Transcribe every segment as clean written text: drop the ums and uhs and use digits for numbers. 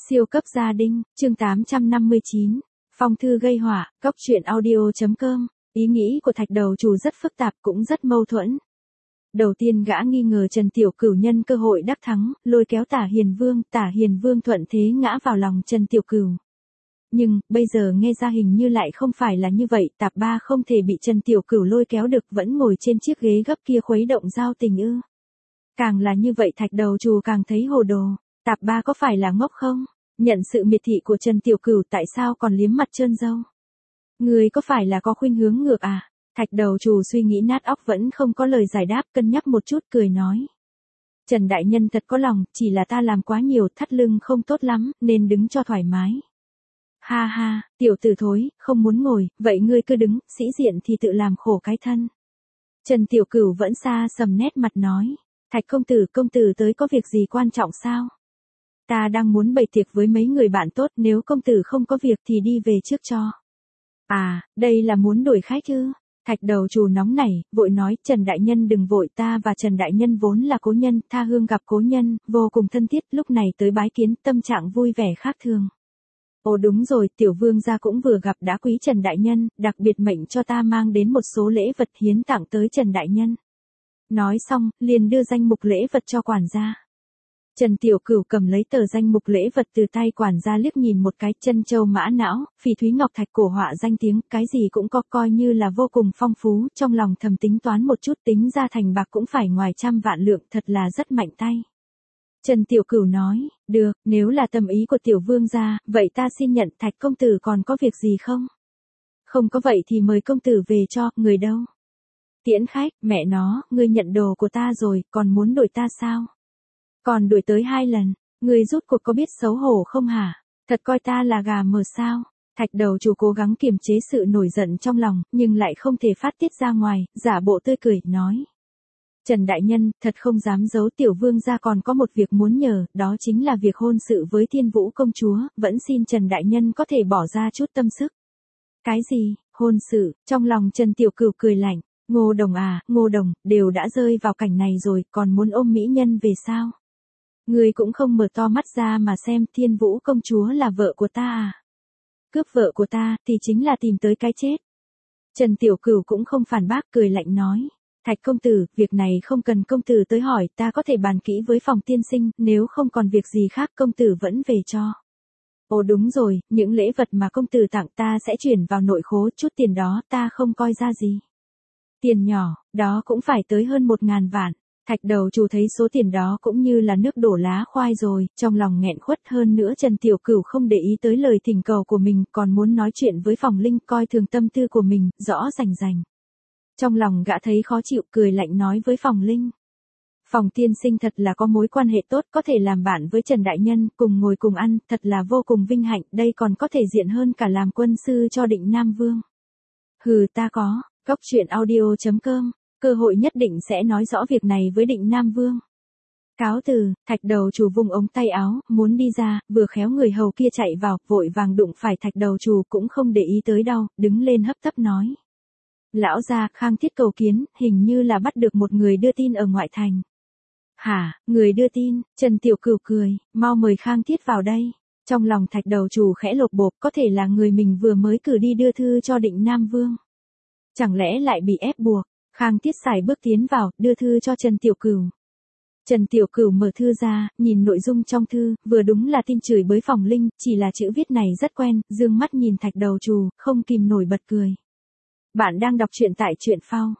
Siêu cấp gia đình, chương 859. Phong thư gây họa, cóc truyện audio.com. Ý nghĩ của Thạch Đầu Trù rất phức tạp cũng rất mâu thuẫn. Đầu tiên gã nghi ngờ Trần Tiểu Cửu nhân cơ hội đắc thắng, lôi kéo Tả Hiền Vương thuận thế ngã vào lòng Trần Tiểu Cửu. Nhưng, bây giờ nghe ra hình như lại không phải là như vậy, Tạp Ba không thể bị Trần Tiểu Cửu lôi kéo được, vẫn ngồi trên chiếc ghế gấp kia khuấy động giao tình ư. Càng là như vậy Thạch Đầu Trù càng thấy hồ đồ. Tạp Ba có phải là ngốc không? Nhận sự miệt thị của Trần Tiểu Cửu tại sao còn liếm mặt trơn râu? Người có phải là có khuynh hướng ngược à? Thạch Đầu Trù suy nghĩ nát óc vẫn không có lời giải đáp, cân nhắc một chút cười nói. Trần Đại Nhân thật có lòng, chỉ là ta làm quá nhiều, thắt lưng không tốt lắm, nên đứng cho thoải mái. Ha ha, tiểu tử thối, không muốn ngồi, vậy ngươi cứ đứng, sĩ diện thì tự làm khổ cái thân. Trần Tiểu Cửu vẫn xa sầm nét mặt nói. Thạch công tử tới có việc gì quan trọng sao? Ta đang muốn bày tiệc với mấy người bạn tốt, nếu công tử không có việc thì đi về trước cho. À, đây là muốn đuổi khách ư? Thạch Đầu Trù nóng nảy, vội nói, Trần Đại Nhân đừng vội, ta và Trần Đại Nhân vốn là cố nhân, tha hương gặp cố nhân, vô cùng thân thiết, lúc này tới bái kiến, tâm trạng vui vẻ khác thường. Ồ đúng rồi, tiểu vương gia cũng vừa gặp đã quý Trần Đại Nhân, đặc biệt mệnh cho ta mang đến một số lễ vật hiến tặng tới Trần Đại Nhân. Nói xong, liền đưa danh mục lễ vật cho quản gia. Trần Tiểu Cửu cầm lấy tờ danh mục lễ vật từ tay quản gia liếc nhìn một cái, chân châu mã não, phỉ thúy ngọc thạch cổ họa danh tiếng, cái gì cũng có, coi như là vô cùng phong phú, trong lòng thầm tính toán một chút, tính ra thành bạc cũng phải ngoài 100 vạn lượng, thật là rất mạnh tay. Trần Tiểu Cửu nói, được, nếu là tâm ý của tiểu vương gia, vậy ta xin nhận. Thạch công tử còn có việc gì không? Không có vậy thì mời công tử về cho, người đâu? Tiễn khách, mẹ nó, ngươi nhận đồ của ta rồi, còn muốn đuổi ta sao? Còn đuổi tới 2 lần, ngươi rút cuộc có biết xấu hổ không hả? Thật coi ta là gà mờ sao? Thạch Đầu Trù cố gắng kiềm chế sự nổi giận trong lòng, nhưng lại không thể phát tiết ra ngoài, giả bộ tươi cười, nói. Trần Đại Nhân, thật không dám giấu, tiểu vương gia còn có một việc muốn nhờ, đó chính là việc hôn sự với Thiên Vũ công chúa, vẫn xin Trần Đại Nhân có thể bỏ ra chút tâm sức. Cái gì, hôn sự? Trong lòng Trần Tiểu Cửu cười lạnh. Ngô Đồng à, Ngô Đồng, đều đã rơi vào cảnh này rồi, còn muốn ôm mỹ nhân về sao? Ngươi cũng không mở to mắt ra mà xem, Thiên Vũ công chúa là vợ của ta à? Cướp vợ của ta, thì chính là tìm tới cái chết. Trần Tiểu Cửu cũng không phản bác, cười lạnh nói. Thạch công tử, việc này không cần công tử tới hỏi, ta có thể bàn kỹ với phòng tiên sinh, nếu không còn việc gì khác công tử vẫn về cho. Ồ đúng rồi, những lễ vật mà công tử tặng ta sẽ chuyển vào nội khố, chút tiền đó ta không coi ra gì. Tiền nhỏ, đó cũng phải tới hơn 1.000 vạn. Thạch Đầu Trù thấy số tiền đó cũng như là nước đổ lá khoai rồi, trong lòng nghẹn khuất, hơn nữa Trần Tiểu Cửu không để ý tới lời thỉnh cầu của mình, còn muốn nói chuyện với Phòng Linh, coi thường tâm tư của mình, rõ rành rành. Trong lòng gã thấy khó chịu, cười lạnh nói với Phòng Linh. Phòng tiên sinh thật là có mối quan hệ tốt, có thể làm bạn với Trần Đại Nhân, cùng ngồi cùng ăn, thật là vô cùng vinh hạnh, đây còn có thể diện hơn cả làm quân sư cho Định Nam Vương. Hừ, ta có. Cóc truyện audio.com, cơ hội nhất định sẽ nói rõ việc này với Định Nam Vương. Cáo từ, Thạch Đầu Trù vung ống tay áo, muốn đi ra, vừa khéo người hầu kia chạy vào, vội vàng đụng phải Thạch Đầu Trù, cũng không để ý tới đau, đứng lên hấp tấp nói. Lão gia, Khang Thiết cầu kiến, hình như là bắt được một người đưa tin ở ngoại thành. Hả, người đưa tin? Trần Tiểu Cửu cười, mau mời Khang Thiết vào đây. Trong lòng Thạch Đầu Trù khẽ lột bột, có thể là người mình vừa mới cử đi đưa thư cho Định Nam Vương. Chẳng lẽ lại bị ép buộc? Khang Thiết sải bước tiến vào, đưa thư cho Trần Tiểu Cửu. Trần Tiểu Cửu mở thư ra, nhìn nội dung trong thư, vừa đúng là tin chửi bới Phòng Linh, chỉ là chữ viết này rất quen, dương mắt nhìn Thạch Đầu Trù, không kìm nổi bật cười. Bạn đang đọc truyện tại truyện phao.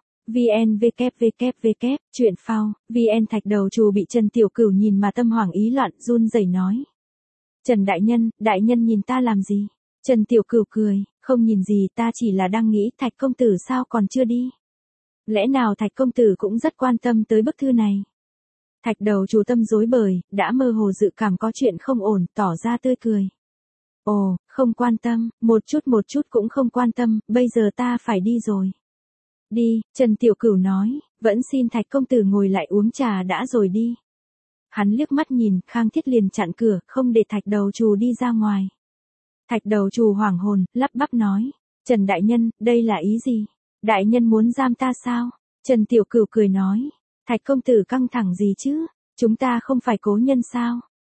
Truyện phao, VN. Thạch Đầu Trù bị Trần Tiểu Cửu nhìn mà tâm hoảng ý loạn, run rẩy nói. Trần Đại Nhân nhìn ta làm gì? Trần Tiểu Cửu cười, không nhìn gì, ta chỉ là đang nghĩ Thạch công tử sao còn chưa đi? Lẽ nào Thạch công tử cũng rất quan tâm tới bức thư này? Thạch Đầu Trù tâm rối bời, đã mơ hồ dự cảm có chuyện không ổn, tỏ ra tươi cười. Ồ, không quan tâm, một chút cũng không quan tâm, bây giờ ta phải đi rồi. Đi, Trần Tiểu Cửu nói, vẫn xin Thạch công tử ngồi lại uống trà đã rồi đi. Hắn liếc mắt nhìn, Khang Thiết liền chặn cửa, không để Thạch Đầu Trù đi ra ngoài. Thạch Đầu Trù hoảng hồn, lắp bắp nói, Trần Đại Nhân, đây là ý gì? Đại Nhân muốn giam ta sao? Trần Tiểu Cửu cười nói, Thạch công tử căng thẳng gì chứ? Chúng ta không phải cố nhân sao?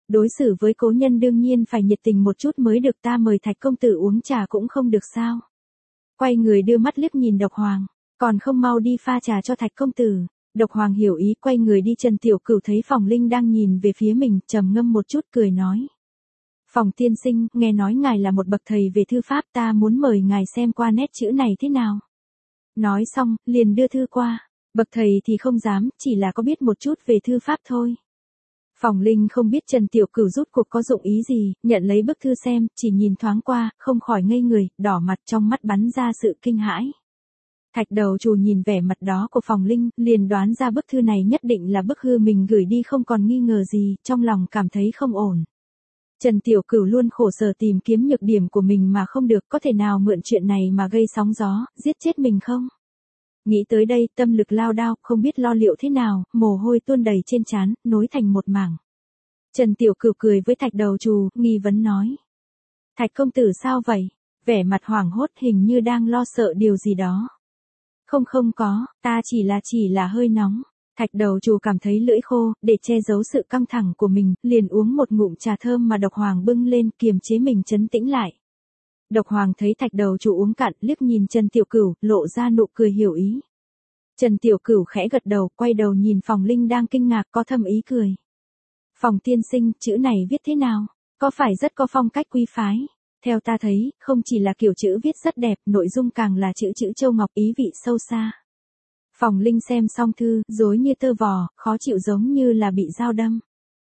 Đối xử với cố nhân đương nhiên phải nhiệt tình một chút mới được, ta mời Thạch công tử uống trà cũng không được sao? Quay người đưa mắt liếc nhìn Độc Hoàng, còn không mau đi pha trà cho Thạch công tử. Độc Hoàng hiểu ý, quay người đi. Trần Tiểu Cửu thấy Phòng Linh đang nhìn về phía mình, trầm ngâm một chút cười nói. Phòng tiên sinh, nghe nói ngài là một bậc thầy về thư pháp, ta muốn mời ngài xem qua nét chữ này thế nào. Nói xong, liền đưa thư qua. Bậc thầy thì không dám, chỉ là có biết một chút về thư pháp thôi. Phòng Linh không biết Trần Tiểu Cửu rút cuộc có dụng ý gì, nhận lấy bức thư xem, chỉ nhìn thoáng qua, không khỏi ngây người, đỏ mặt, trong mắt bắn ra sự kinh hãi. Thạch đầu chủ nhìn vẻ mặt đó của Phòng Linh, liền đoán ra bức thư này nhất định là bức thư mình gửi đi, không còn nghi ngờ gì, trong lòng cảm thấy không ổn. Trần Tiểu Cửu luôn khổ sở tìm kiếm nhược điểm của mình mà không được, có thể nào mượn chuyện này mà gây sóng gió, giết chết mình không? Nghĩ tới đây, tâm lực lao đao, không biết lo liệu thế nào, mồ hôi tuôn đầy trên trán, nối thành một mảng. Trần Tiểu Cửu cười với Thạch đầu trù, nghi vấn nói. Thạch công tử sao vậy? Vẻ mặt hoảng hốt, hình như đang lo sợ điều gì đó. Không có, ta chỉ là hơi nóng. Thạch đầu trù cảm thấy lưỡi khô, để che giấu sự căng thẳng của mình, liền uống một ngụm trà thơm mà Độc Hoàng bưng lên, kiềm chế mình trấn tĩnh lại. Độc Hoàng thấy Thạch đầu trù uống cạn, liếc nhìn Trần Tiểu Cửu, lộ ra nụ cười hiểu ý. Trần Tiểu Cửu khẽ gật đầu, quay đầu nhìn Phòng Linh đang kinh ngạc, có thâm ý cười. Phòng tiên sinh, chữ này viết thế nào? Có phải rất có phong cách quý phái? Theo ta thấy, không chỉ là kiểu chữ viết rất đẹp, nội dung càng là chữ châu ngọc, ý vị sâu xa. Phòng Linh xem xong thư, rối như tơ vò, khó chịu giống như là bị dao đâm.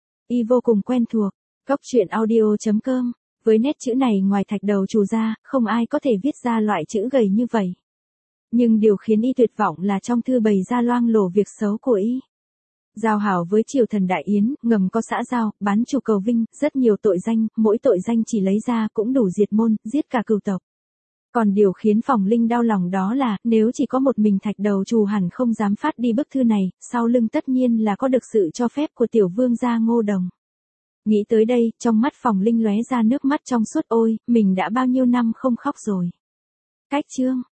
Y vô cùng quen thuộc. Góc truyện audio.com. Với nét chữ này ngoài Thạch đầu trù ra, không ai có thể viết ra loại chữ gầy như vậy. Nhưng điều khiến y tuyệt vọng là trong thư bày ra loang lổ việc xấu của y. Giao hảo với triều thần Đại Yến, ngầm có xã giao, bán chủ cầu vinh, rất nhiều tội danh, mỗi tội danh chỉ lấy ra cũng đủ diệt môn, giết cả cửu tộc. Còn điều khiến Phòng Linh đau lòng đó là, nếu chỉ có một mình Thạch đầu trù hẳn không dám phát đi bức thư này, sau lưng tất nhiên là có được sự cho phép của tiểu vương gia Ngô Đồng. Nghĩ tới đây, trong mắt Phòng Linh lóe ra nước mắt trong suốt, ôi, mình đã bao nhiêu năm không khóc rồi. Cách chương.